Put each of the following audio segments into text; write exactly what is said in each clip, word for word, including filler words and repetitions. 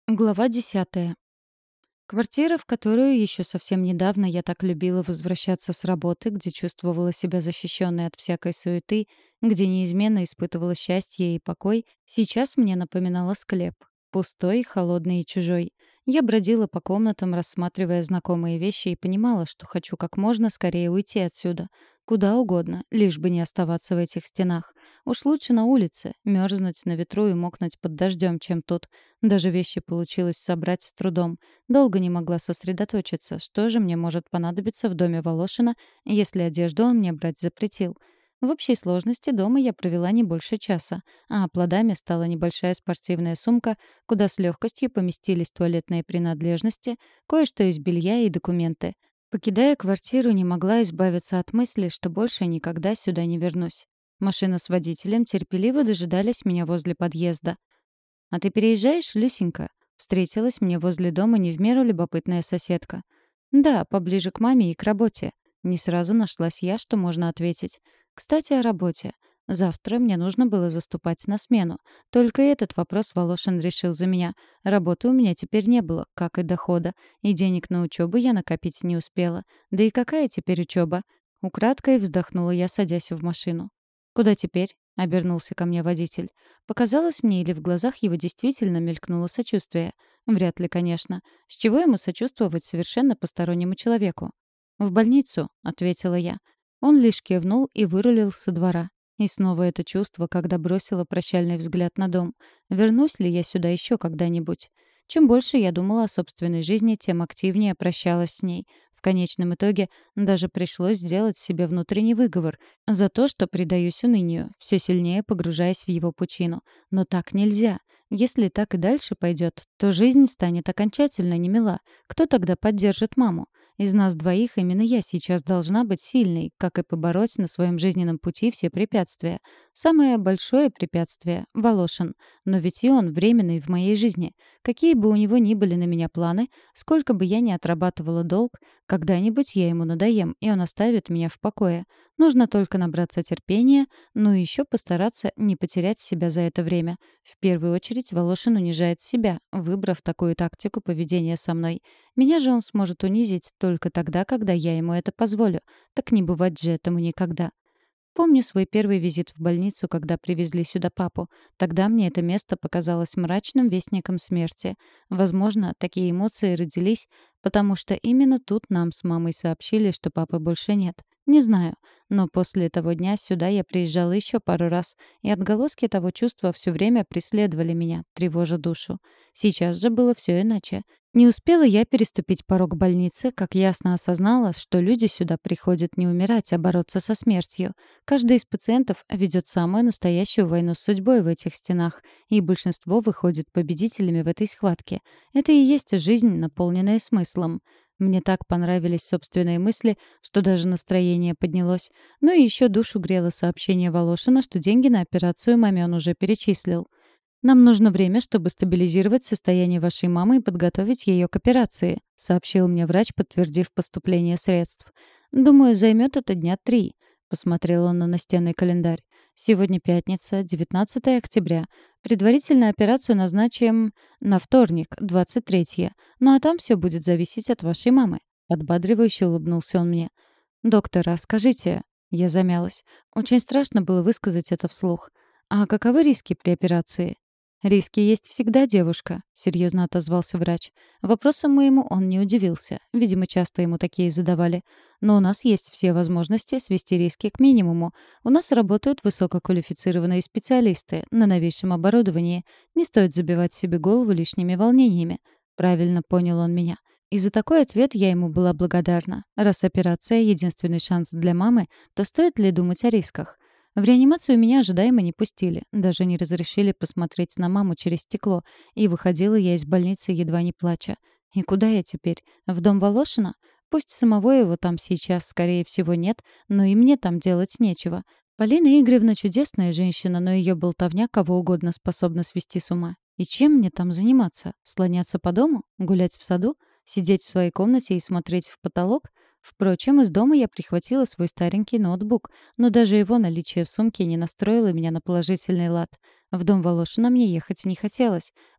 Глава десятая. Квартира, в которую еще совсем недавно я так любила возвращаться с работы, где чувствовала себя защищенной от всякой суеты, где неизменно испытывала счастье и покой, сейчас мне напоминала склеп. Пустой, холодный и чужой. Я бродила по комнатам, рассматривая знакомые вещи, и понимала, что хочу как можно скорее уйти отсюда. Куда угодно, лишь бы не оставаться в этих стенах. Уж лучше на улице, мерзнуть на ветру и мокнуть под дождем, чем тут. Даже вещи получилось собрать с трудом. Долго не могла сосредоточиться, что же мне может понадобиться в доме Волошина, если одежду он мне брать запретил. В общей сложности дома я провела не больше часа, а плодами стала небольшая спортивная сумка, куда с легкостью поместились туалетные принадлежности, кое-что из белья и документы. Покидая квартиру, не могла избавиться от мысли, что больше никогда сюда не вернусь. Машина с водителем терпеливо дожидались меня возле подъезда. «А ты переезжаешь, Люсенька?» Встретилась мне возле дома не в меру любопытная соседка. «Да, поближе к маме и к работе». Не сразу нашлась я, что можно ответить. «Кстати, о работе. Завтра мне нужно было заступать на смену. Только этот вопрос Волошин решил за меня. Работы у меня теперь не было, как и дохода. И денег на учебу я накопить не успела. Да и какая теперь учеба?» Украдкой вздохнула я, садясь в машину. «Куда теперь?» — обернулся ко мне водитель. Показалось мне, или в глазах его действительно мелькнуло сочувствие. Вряд ли, конечно. С чего ему сочувствовать совершенно постороннему человеку? «В больницу», — ответила я. Он лишь кивнул и вырулил со двора. И снова это чувство, когда бросила прощальный взгляд на дом. Вернусь ли я сюда еще когда-нибудь? Чем больше я думала о собственной жизни, тем активнее прощалась с ней. В конечном итоге даже пришлось сделать себе внутренний выговор за то, что предаюсь унынию, все сильнее погружаясь в его пучину. Но так нельзя. Если так и дальше пойдет, то жизнь станет окончательно немила. Кто тогда поддержит маму? Из нас двоих именно я сейчас должна быть сильной, как и побороть на своем жизненном пути все препятствия. Самое большое препятствие — Волошин. Но ведь и он временный в моей жизни. Какие бы у него ни были на меня планы, сколько бы я ни отрабатывала долг, когда-нибудь я ему надоем, и он оставит меня в покое. Нужно только набраться терпения, ну и еще постараться не потерять себя за это время. В первую очередь Волошин унижает себя, выбрав такую тактику поведения со мной. Меня же он сможет унизить только тогда, когда я ему это позволю. Так не бывать же этому никогда. Помню свой первый визит в больницу, когда привезли сюда папу. Тогда мне это место показалось мрачным вестником смерти. Возможно, такие эмоции родились, потому что именно тут нам с мамой сообщили, что папы больше нет. Не знаю, но после того дня сюда я приезжала еще пару раз, и отголоски того чувства все время преследовали меня, тревожа душу. Сейчас же было все иначе. Не успела я переступить порог больницы, как ясно осознала, что люди сюда приходят не умирать, а бороться со смертью. Каждый из пациентов ведет самую настоящую войну с судьбой в этих стенах, и большинство выходит победителями в этой схватке. Это и есть жизнь, наполненная смыслом. Мне так понравились собственные мысли, что даже настроение поднялось. Ну и еще душу грело сообщение Волошина, что деньги на операцию маме он уже перечислил. «Нам нужно время, чтобы стабилизировать состояние вашей мамы и подготовить ее к операции», — сообщил мне врач, подтвердив поступление средств. «Думаю, займет это дня три», — посмотрел он на настенный календарь. «Сегодня пятница, девятнадцатое октября. Предварительную операцию назначим на вторник, двадцать третье. Ну а там все будет зависеть от вашей мамы». Подбадривающе улыбнулся он мне. «Доктор, а скажите...» Я замялась. Очень страшно было высказать это вслух. «А каковы риски при операции?» «Риски есть всегда, девушка», — серьезно отозвался врач. Вопросом моему он не удивился. Видимо, часто ему такие задавали. «Но у нас есть все возможности свести риски к минимуму. У нас работают высококвалифицированные специалисты на новейшем оборудовании. Не стоит забивать себе голову лишними волнениями». Правильно понял он меня. И за такой ответ я ему была благодарна. Раз операция — единственный шанс для мамы, то стоит ли думать о рисках? В реанимацию меня ожидаемо не пустили, даже не разрешили посмотреть на маму через стекло, и выходила я из больницы, едва не плача. И куда я теперь? В дом Волошина? Пусть самого его там сейчас, скорее всего, нет, но и мне там делать нечего. Полина Игоревна чудесная женщина, но ее болтовня кого угодно способна свести с ума. И чем мне там заниматься? Слоняться по дому? Гулять в саду? Сидеть в своей комнате и смотреть в потолок? Впрочем, из дома я прихватила свой старенький ноутбук, но даже его наличие в сумке не настроило меня на положительный лад. В дом Волошина мне ехать не хотелось.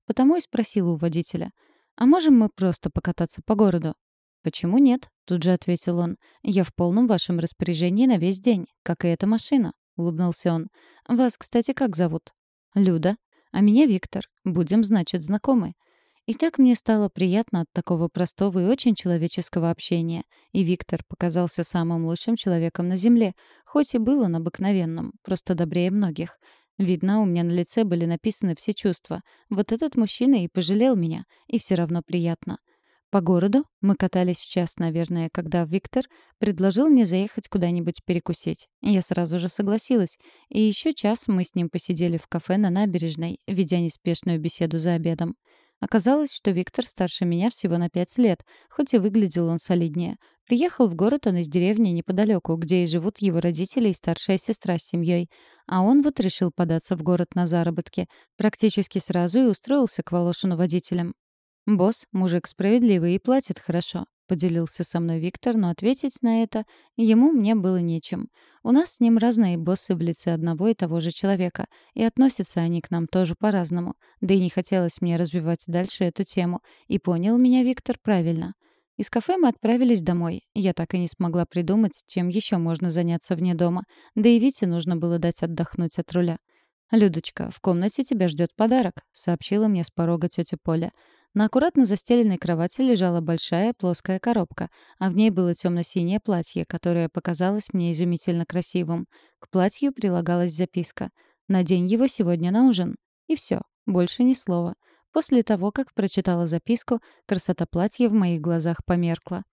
потому и спросила у водителя. «А можем мы просто покататься по городу?» «Почему нет?» — тут же ответил он. «Я в полном вашем распоряжении на весь день, как и эта машина», — улыбнулся он. «Вас, кстати, как зовут?» «Люда. А меня Виктор. Будем, значит, знакомы». И так мне стало приятно от такого простого и очень человеческого общения. И Виктор показался самым лучшим человеком на Земле, хоть и был он обыкновенным, просто добрее многих. Видно, у меня на лице были написаны все чувства. Вот этот мужчина и пожалел меня, и все равно приятно. По городу мы катались час, наверное, когда Виктор предложил мне заехать куда-нибудь перекусить. Я сразу же согласилась. И еще час мы с ним посидели в кафе на набережной, ведя неспешную беседу за обедом. Оказалось, что Виктор старше меня всего на пять лет, хоть и выглядел он солиднее. Приехал в город он из деревни неподалеку, где и живут его родители и старшая сестра с семьей. А он вот решил податься в город на заработки. Практически сразу и устроился к Волошину водителем. «Босс, мужик справедливый и платит хорошо», — поделился со мной Виктор, но ответить на это ему мне было нечем. У нас с ним разные боссы в лице одного и того же человека, и относятся они к нам тоже по-разному. Да и не хотелось мне развивать дальше эту тему, и понял меня Виктор правильно. Из кафе мы отправились домой. Я так и не смогла придумать, чем еще можно заняться вне дома. Да и Вите нужно было дать отдохнуть от руля. «Людочка, в комнате тебя ждет подарок», — сообщила мне с порога тетя Поля. На аккуратно застеленной кровати лежала большая плоская коробка, а в ней было темно-синее платье, которое показалось мне изумительно красивым. К платью прилагалась записка: «Надень его сегодня на ужин». И все, больше ни слова. После того, как прочитала записку, красота платья в моих глазах померкла.